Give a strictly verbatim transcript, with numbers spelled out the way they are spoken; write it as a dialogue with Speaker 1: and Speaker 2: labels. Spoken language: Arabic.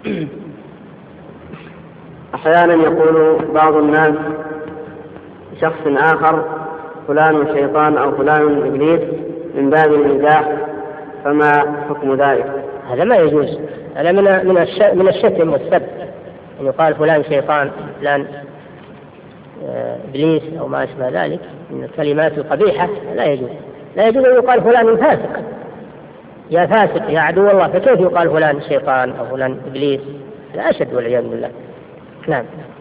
Speaker 1: أحيانا يقول بعض الناس شخص آخر فلان شيطان أو فلان إبليس من باب المزاح، فما حكم ذلك؟
Speaker 2: هذا ما يجوز، هذا من من من الشتم والسب، أن يقال فلان شيطان فلان إبليس أو ما أشبه ذلك من الكلمات القبيحة، لا يجوز. لا يجوز أن يقال فلان فاسق، يا فاسق يا عدو الله، فكيف يقال فلان شيطان أو فلان إبليس؟ لا أشد والعياذ بالله. نعم.